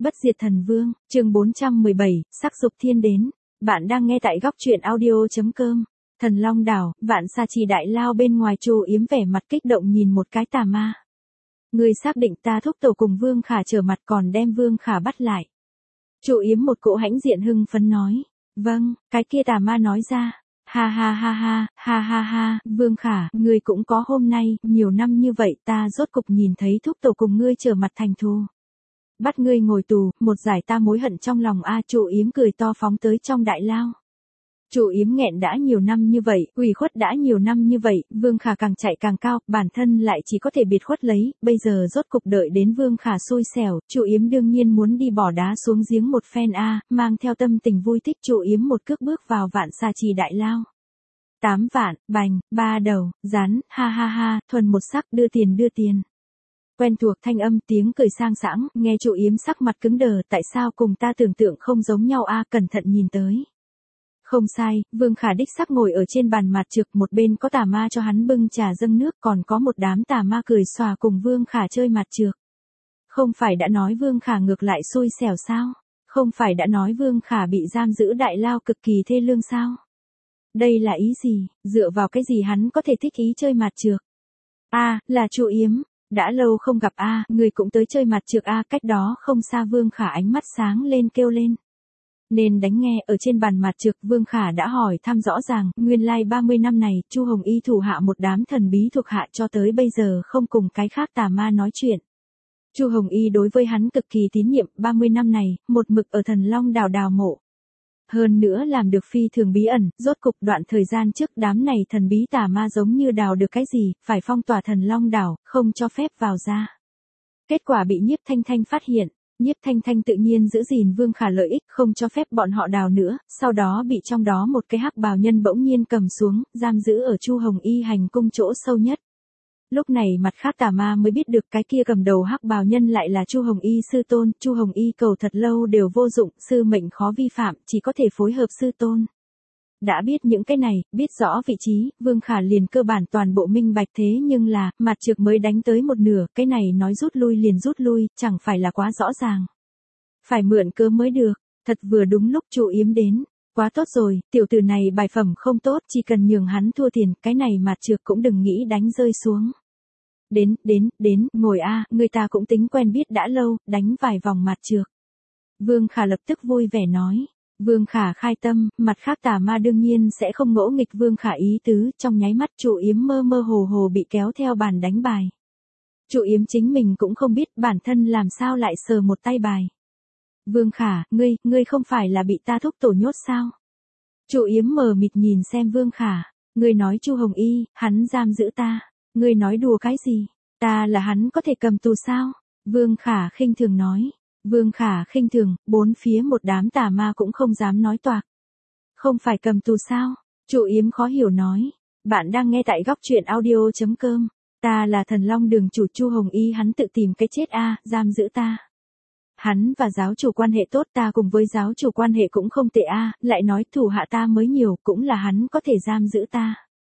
Bất diệt thần vương, chương 417, sắc dục thiên đến. Bạn đang nghe tại góc truyện audio.com. Thần Long đảo, Vạn Sa Trì đại lao bên ngoài Chu Yếm vẻ mặt kích động nhìn một cái tà ma. Ngươi xác định ta thúc tổ cùng Vương Khả trở mặt còn đem Vương Khả bắt lại. Chu Yếm một cỗ hãnh diện hưng phấn nói. Vâng, cái kia tà ma nói ra. Ha ha ha ha, ha ha ha, Vương Khả, ngươi cũng có hôm nay, nhiều năm như vậy ta rốt cục nhìn thấy thúc tổ cùng ngươi trở mặt thành thù. Bắt ngươi ngồi tù, một giải ta mối hận trong lòng a. Chu Yếm cười to phóng tới trong đại lao. Chu Yếm nghẹn đã nhiều năm như vậy, ủy khuất đã nhiều năm như vậy, Vương Khả càng chạy càng cao, bản thân lại chỉ có thể biệt khuất lấy, bây giờ rốt cục đợi đến Vương Khả xui xẻo, Chu Yếm đương nhiên muốn đi bỏ đá xuống giếng một phen a, mang theo tâm tình vui thích Chu Yếm một cước bước vào Vạn Sa Trì đại lao. 8 vạn, bành, 3 đầu, rắn, ha ha ha, thuần một sắc, đưa tiền đưa tiền. Quen thuộc thanh âm tiếng cười sang sảng, nghe Chu Yếm sắc mặt cứng đờ, tại sao cùng ta tưởng tượng không giống nhau a, cẩn thận nhìn tới. Không sai, Vương Khả đích sắc ngồi ở trên bàn mạt trực, một bên có tà ma cho hắn bưng trà dâng nước, còn có một đám tà ma cười xòa cùng Vương Khả chơi mạt trược. Không phải đã nói Vương Khả ngược lại xui xẻo sao? Không phải đã nói Vương Khả bị giam giữ đại lao cực kỳ thê lương sao? Đây là ý gì, dựa vào cái gì hắn có thể thích ý chơi mạt trược? A, là Chu Yếm, đã lâu không gặp a, người cũng tới chơi mạt trược a, cách đó không xa Vương Khả ánh mắt sáng lên kêu lên. Nên đánh nghe, ở trên bàn mạt trược Vương Khả đã hỏi thăm rõ ràng, nguyên lai 30 năm này, Chu Hồng Y thủ hạ một đám thần bí thuộc hạ cho tới bây giờ không cùng cái khác tà ma nói chuyện. Chu Hồng Y đối với hắn cực kỳ tín nhiệm, 30 năm này, một mực ở Thần Long đảo đào mộ. Hơn nữa làm được phi thường bí ẩn, rốt cục đoạn thời gian trước đám này thần bí tà ma giống như đào được cái gì, phải phong tỏa Thần Long đảo, không cho phép vào ra. Kết quả bị Nhiếp Thanh Thanh phát hiện. Nhiếp Thanh Thanh tự nhiên giữ gìn Vương Khả lợi ích, không cho phép bọn họ đào nữa, sau đó bị trong đó một cái hắc bào nhân bỗng nhiên cầm xuống, giam giữ ở Chu Hồng Y hành cung chỗ sâu nhất. Lúc này mặt khác tà ma mới biết được cái kia cầm đầu hắc bào nhân lại là Chu Hồng Y sư tôn, Chu Hồng Y cầu thật lâu đều vô dụng, sư mệnh khó vi phạm, chỉ có thể phối hợp sư tôn. Đã biết những cái này, biết rõ vị trí, Vương Khả liền cơ bản toàn bộ minh bạch, thế nhưng là, mặt trược mới đánh tới một nửa, cái này nói rút lui liền rút lui, chẳng phải là quá rõ ràng. Phải mượn cớ mới được, thật vừa đúng lúc Chu Yếm đến. Quá tốt rồi, tiểu tử này bài phẩm không tốt, chỉ cần nhường hắn thua tiền, cái này mặt trược cũng đừng nghĩ đánh rơi xuống. Đến, ngồi a, người ta cũng tính quen biết đã lâu, đánh vài vòng mặt trược. Vương Khả lập tức vui vẻ nói. Vương Khả khai tâm, mặt khác tà ma đương nhiên sẽ không ngỗ nghịch Vương Khả ý tứ, trong nháy mắt Chu Yếm mơ mơ hồ hồ bị kéo theo bàn đánh bài. Chu Yếm chính mình cũng không biết bản thân làm sao lại sờ một tay bài. Vương Khả, ngươi không phải là bị ta thúc tổ nhốt sao? Chu Yếm mờ mịt nhìn xem Vương Khả, ngươi nói Chu Hồng Y, hắn giam giữ ta, ngươi nói đùa cái gì? Ta là hắn có thể cầm tù sao? Vương Khả khinh thường nói. Vương Khả khinh thường, bốn phía một đám tà ma cũng không dám nói toạc. Không phải cầm tù sao? Chu Yếm khó hiểu nói. Bạn đang nghe tại góc truyện audio.com. Ta là Thần Long đường chủ Chu Hồng Y, hắn tự tìm cái chết a, giam giữ ta. Hắn và giáo chủ quan hệ tốt, ta cùng với giáo chủ quan hệ cũng không tệ a, lại nói thủ hạ ta mới nhiều, cũng là hắn có thể giam giữ ta.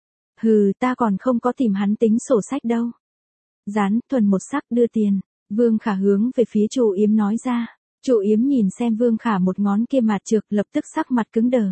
Hừ, ta còn không có tìm hắn tính sổ sách đâu. Rán, thuần một sắc, đưa tiền. Vương Khả hướng về phía Chu Yếm nói ra. Chu Yếm nhìn xem Vương Khả một ngón kia mạt trược, lập tức sắc mặt cứng đờ.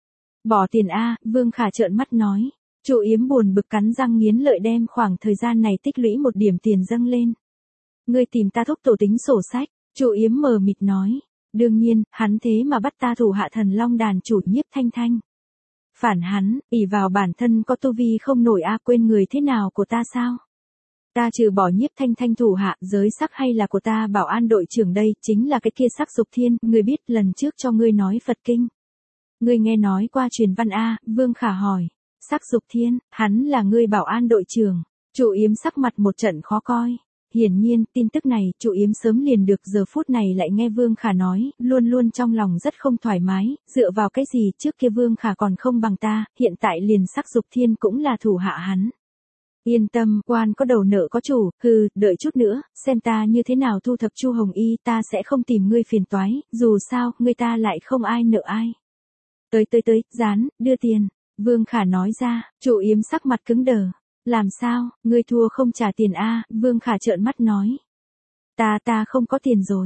Bỏ tiền a, Vương Khả trợn mắt nói. Chu Yếm buồn bực cắn răng nghiến lợi đem khoảng thời gian này tích lũy một điểm tiền dâng lên. Ngươi tìm ta thúc tổ tính sổ sách, Chu Yếm mờ mịt nói. Đương nhiên, hắn thế mà bắt ta thủ hạ Thần Long đàn chủ Nhiếp Thanh Thanh. Phản hắn, ỷ vào bản thân có tu vi không nổi a, quên người thế nào của ta sao? Ta trừ bỏ Nhiếp Thanh Thanh thủ hạ, giới sắc hay là của ta bảo an đội trưởng đây, chính là cái kia sắc dục thiên, ngươi biết lần trước cho ngươi nói Phật kinh. Ngươi nghe nói qua truyền văn a, Vương Khả hỏi. Sắc dục thiên, hắn là ngươi bảo an đội trưởng. Chu Yếm sắc mặt một trận khó coi. Hiển nhiên, tin tức này, Chu Yếm sớm liền được, giờ phút này lại nghe Vương Khả nói, luôn luôn trong lòng rất không thoải mái, dựa vào cái gì trước kia Vương Khả còn không bằng ta, hiện tại liền sắc dục thiên cũng là thủ hạ hắn. Yên tâm, quan có đầu nợ có chủ, đợi chút nữa, xem ta như thế nào thu thập Chu Hồng Y, ta sẽ không tìm ngươi phiền toái, dù sao, ngươi ta lại không ai nợ ai. Tới, dán, đưa tiền, Vương Khả nói ra, Chu Yếm sắc mặt cứng đờ. Làm sao, ngươi thua không trả tiền a? Vương Khả trợn mắt nói. Ta không có tiền rồi.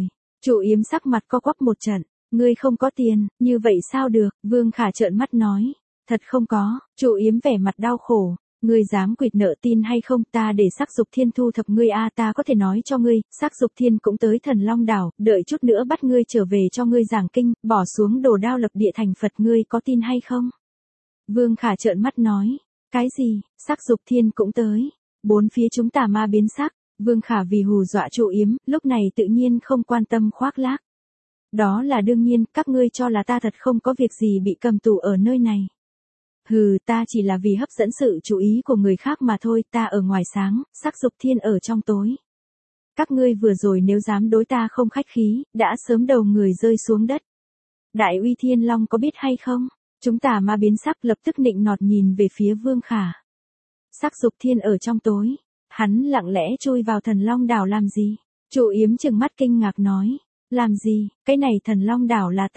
Trụ Yếm sắc mặt co quắp một trận, ngươi không có tiền, như vậy sao được, Vương Khả trợn mắt nói, thật không có, Trụ Yếm vẻ mặt đau khổ, ngươi dám quỵt nợ tin hay không, ta để Sắc Dục Thiên thu thập ngươi ta có thể nói cho ngươi, Sắc Dục Thiên cũng tới Thần Long đảo, đợi chút nữa bắt ngươi trở về cho ngươi giảng kinh, bỏ xuống đồ đao lập địa thành Phật, ngươi có tin hay không? Vương Khả trợn mắt nói, cái gì, Sắc Dục Thiên cũng tới, bốn phía chúng tà ma biến sắc, Vương Khả vì hù dọa Trụ Yếm, lúc này tự nhiên không quan tâm khoác lác. Đó là đương nhiên, các ngươi cho là ta thật không có việc gì bị cầm tù ở nơi này. Hừ, ta chỉ là vì hấp dẫn sự chú ý của người khác mà thôi, ta ở ngoài sáng, Sắc Dục Thiên ở trong tối. Các ngươi vừa rồi nếu dám đối ta không khách khí, đã sớm đầu người rơi xuống đất. Đại Uy Thiên Long có biết hay không? Chúng tà ma biến sắc lập tức nịnh nọt nhìn về phía Vương Khả. Sắc Dục Thiên ở trong tối, hắn lặng lẽ chui vào Thần Long đảo làm gì? Trụ Yếm trừng mắt kinh ngạc nói, làm gì, cái này Thần Long đảo là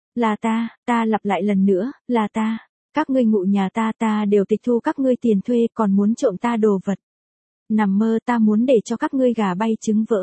ta lặp lại lần nữa, là ta. Các ngươi ngụ nhà ta đều tịch thu các ngươi tiền thuê, còn muốn trộm ta đồ vật. Nằm mơ, ta muốn để cho các ngươi gà bay trứng vỡ.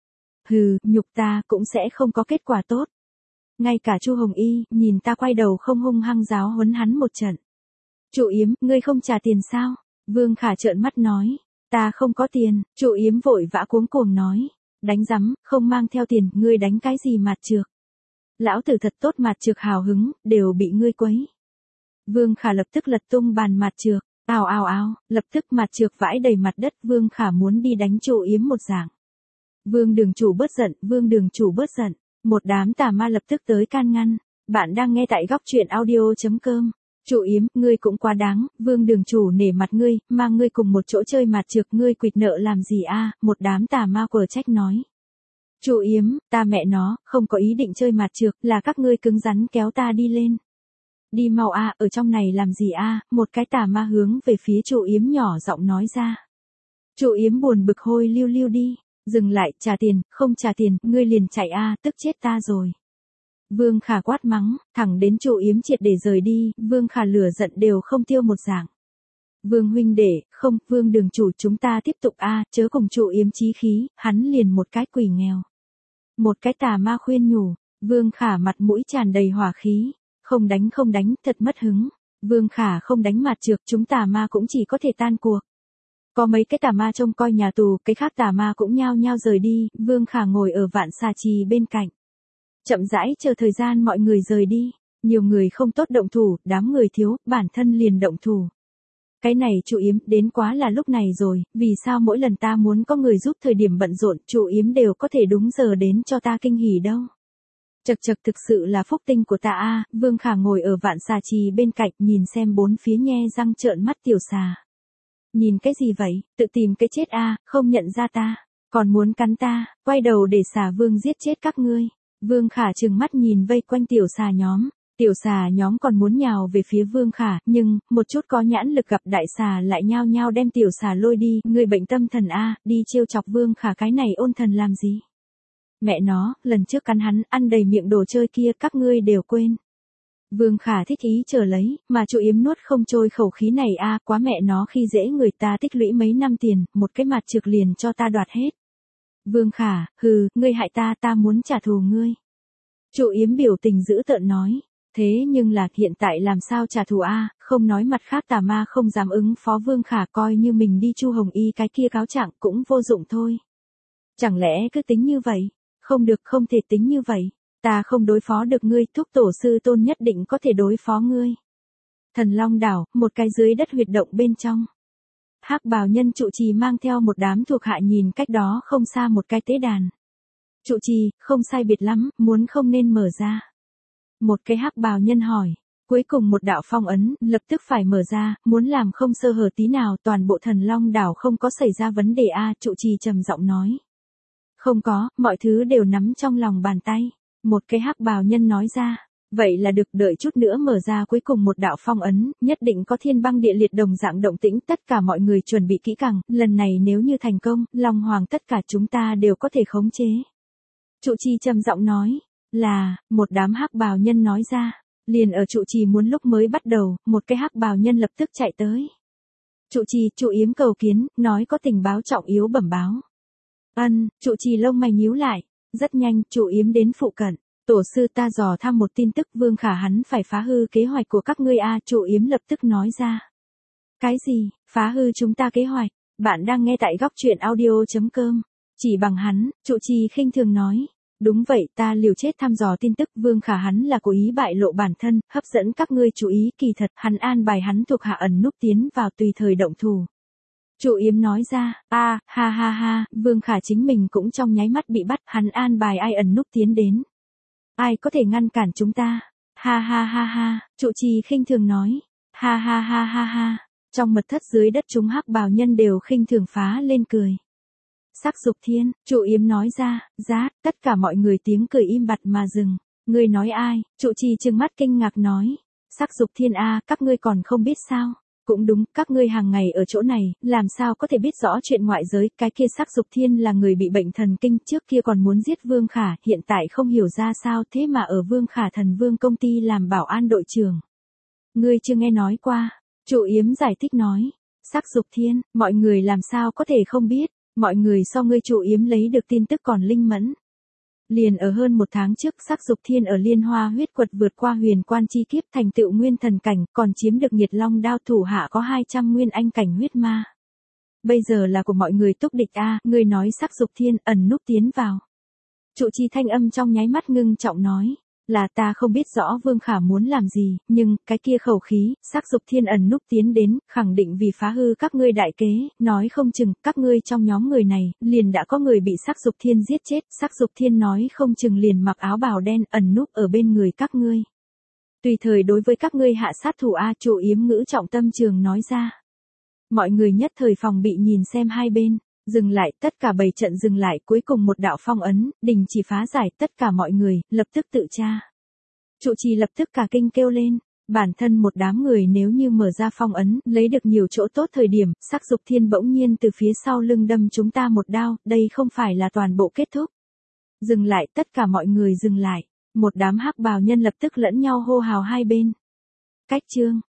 Hừ, nhục ta cũng sẽ không có kết quả tốt. Ngay cả Chu Hồng Y, nhìn ta quay đầu không hung hăng giáo huấn hắn một trận. Trụ Yếm, ngươi không trả tiền sao? Vương Khả trợn mắt nói, ta không có tiền. Trụ Yếm vội vã cuống cuồng nói, đánh rắm, không mang theo tiền, ngươi đánh cái gì mạt trược? Lão tử thật tốt, mạt trược hào hứng, đều bị ngươi quấy. Vương Khả lập tức lật tung bàn mạt trược, ào ào ào, lập tức mạt trược vãi đầy mặt đất, Vương Khả muốn đi đánh Trụ Yếm một dạng. Vương đường chủ bớt giận, Vương đường chủ bớt giận, một đám tà ma lập tức tới can ngăn. Bạn đang nghe tại góc truyện audio.com. Trụ Yếm, ngươi cũng quá đáng, Vương đường chủ nể mặt ngươi, mang ngươi cùng một chỗ chơi mạt trược, ngươi quỵt nợ làm gì một đám tà ma quở trách nói. Trụ Yếm, ta mẹ nó, không có ý định chơi mạt trược, là các ngươi cứng rắn kéo ta đi lên. Đi mau ở trong này làm gì một cái tà ma hướng về phía Trụ Yếm nhỏ giọng nói ra. Trụ Yếm buồn bực hôi lưu lưu đi, dừng lại, trả tiền, không trả tiền, ngươi liền chạy tức chết ta rồi. Vương Khả quát mắng, thẳng đến Trụ Yếm triệt để rời đi, Vương Khả lửa giận đều không tiêu một dạng. Vương huynh đệ, không, Vương đường chủ, chúng ta tiếp tục chớ cùng Trụ Yếm chí khí, hắn liền một cái quỷ nghèo. Một cái tà ma khuyên nhủ, Vương Khả mặt mũi tràn đầy hỏa khí. Không đánh, thật mất hứng. Vương Khả không đánh mạt trược, chúng tà ma cũng chỉ có thể tan cuộc. Có mấy cái tà ma trông coi nhà tù, cái khác tà ma cũng nhao nhao rời đi, Vương Khả ngồi ở Vạn Xà Trì bên cạnh. Chậm rãi chờ thời gian mọi người rời đi, nhiều người không tốt động thủ, đám người thiếu, bản thân liền động thủ. Cái này Trụ Yếm, đến quá là lúc này rồi, vì sao mỗi lần ta muốn có người giúp thời điểm bận rộn, Trụ Yếm đều có thể đúng giờ đến cho ta kinh hỉ đâu. Chật thực sự là phúc tinh của ta Vương Khả ngồi ở Vạn Xà Trì bên cạnh nhìn xem bốn phía nhe răng trợn mắt tiểu xà. Nhìn cái gì vậy, tự tìm cái chết không nhận ra ta, còn muốn cắn ta, quay đầu để xà vương giết chết các ngươi. Vương Khả trừng mắt nhìn vây quanh tiểu xà nhóm còn muốn nhào về phía Vương Khả, nhưng, một chút có nhãn lực gặp đại xà lại nhao nhao đem tiểu xà lôi đi, người bệnh tâm thần đi trêu chọc Vương Khả cái này ôn thần làm gì? Mẹ nó, lần trước cắn hắn, ăn đầy miệng đồ chơi kia, các ngươi đều quên. Vương Khả thích ý chờ lấy, mà Trụ Yếm nuốt không trôi khẩu khí này quá mẹ nó khi dễ người ta tích lũy mấy năm tiền, một cái mạt trược liền cho ta đoạt hết. Vương Khả, hừ, ngươi hại ta muốn trả thù ngươi. Trụ Yếm biểu tình dữ tợn nói, thế nhưng là hiện tại làm sao trả thù không nói mặt khác tà ma không dám ứng phó Vương Khả, coi như mình đi Chu Hồng Y cái kia cáo trạng cũng vô dụng thôi. Chẳng lẽ cứ tính như vậy? Không được, không thể tính như vậy. Ta không đối phó được ngươi, thúc tổ sư tôn nhất định có thể đối phó ngươi. Thần Long đảo, một cái dưới đất huyệt động bên trong. Hắc bào nhân Trụ Trì mang theo một đám thuộc hạ nhìn cách đó không xa một cái tế đàn. Trụ Trì, không sai biệt lắm, muốn không nên mở ra. Một cái hắc bào nhân hỏi. Cuối cùng một đạo phong ấn, lập tức phải mở ra, muốn làm không sơ hở tí nào, toàn bộ Thần Long đảo không có xảy ra vấn đề Trụ Trì trầm giọng nói. Không có, mọi thứ đều nắm trong lòng bàn tay. Một cái hắc bào nhân nói ra. Vậy là được, đợi chút nữa mở ra cuối cùng một đạo phong ấn, nhất định có thiên băng địa liệt đồng dạng động tĩnh, tất cả mọi người chuẩn bị kỹ càng, lần này nếu như thành công, Long Hoàng tất cả chúng ta đều có thể khống chế. Trụ Trì trầm giọng nói, là, một đám hắc bào nhân nói ra, liền ở Trụ Trì muốn lúc mới bắt đầu, một cái hắc bào nhân lập tức chạy tới. Trụ Trì, Trụ Yếm cầu kiến, nói có tình báo trọng yếu bẩm báo. Trụ Trì lông mày nhíu lại, Rất nhanh, chủ yếm đến phụ cận. Tổ sư ta dò thăm một tin tức Vương Khả hắn phải phá hư kế hoạch của các ngươi chủ yếm lập tức nói ra. Cái gì, phá hư chúng ta kế hoạch? Bạn đang nghe tại góc truyện audio.com. Chỉ bằng hắn, trụ trì khinh thường nói. Đúng vậy, ta liều chết thăm dò tin tức Vương Khả hắn là cố ý bại lộ bản thân, hấp dẫn các ngươi chú ý, kỳ thật, hắn an bài hắn thuộc hạ ẩn núp tiến vào tùy thời động thủ. Trụ yếm nói ra, ha ha, Vương Khả chính mình cũng trong nháy mắt bị bắt, hắn an bài ai ẩn núp tiến đến. Ai có thể ngăn cản chúng ta? Ha ha, trụ trì khinh thường nói. Ha ha. Trong mật thất dưới đất chúng hắc bào nhân đều khinh thường phá lên cười. Sắc Dục Thiên, trụ yếm nói ra, tất cả mọi người tiếng cười im bặt mà dừng. Ngươi nói ai? Trụ trì trừng mắt kinh ngạc nói. Sắc Dục Thiên các ngươi còn không biết sao? Cũng đúng, các ngươi hàng ngày ở chỗ này, làm sao có thể biết rõ chuyện ngoại giới, cái kia Sắc Dục Thiên là người bị bệnh thần kinh, trước kia còn muốn giết Vương Khả, hiện tại không hiểu ra sao thế mà ở Vương Khả Thần Vương công ty làm bảo an đội trưởng. Ngươi chưa nghe nói qua, trụ yếm giải thích nói. Sắc Dục Thiên, mọi người làm sao có thể không biết, mọi người so ngươi trụ yếm lấy được tin tức còn linh mẫn. Liền ở hơn một tháng trước Sắc Dục Thiên ở Liên Hoa huyết quật vượt qua huyền quan chi kiếp thành tựu nguyên thần cảnh, còn chiếm được Nhiệt Long đao, thủ hạ có 200 nguyên anh cảnh huyết ma. Bây giờ là của mọi người túc địch ngươi nói Sắc Dục Thiên ẩn núp tiến vào. Trụ trì thanh âm trong nháy mắt ngưng trọng nói. Là ta không biết rõ Vương Khả muốn làm gì, nhưng, cái kia khẩu khí, Sắc Dục Thiên ẩn núp tiến đến, khẳng định vì phá hư các ngươi đại kế, nói không chừng, các ngươi trong nhóm người này, liền đã có người bị Sắc Dục Thiên giết chết, Sắc Dục Thiên nói không chừng liền mặc áo bào đen, ẩn núp ở bên người các ngươi. Tùy thời đối với các ngươi hạ sát thủ trụ yếm ngữ trọng tâm trường nói ra. Mọi người nhất thời phòng bị nhìn xem hai bên. Dừng lại, tất cả bầy trận dừng lại, cuối cùng một đạo phong ấn, đình chỉ phá giải, tất cả mọi người, lập tức tự tra. Trụ trì lập tức cả kinh kêu lên, bản thân một đám người nếu như mở ra phong ấn, lấy được nhiều chỗ tốt thời điểm, Sắc Dục Thiên bỗng nhiên từ phía sau lưng đâm chúng ta một đao, đây không phải là toàn bộ kết thúc. Dừng lại, tất cả mọi người dừng lại, một đám hắc bào nhân lập tức lẫn nhau hô hào hai bên. Cách chương,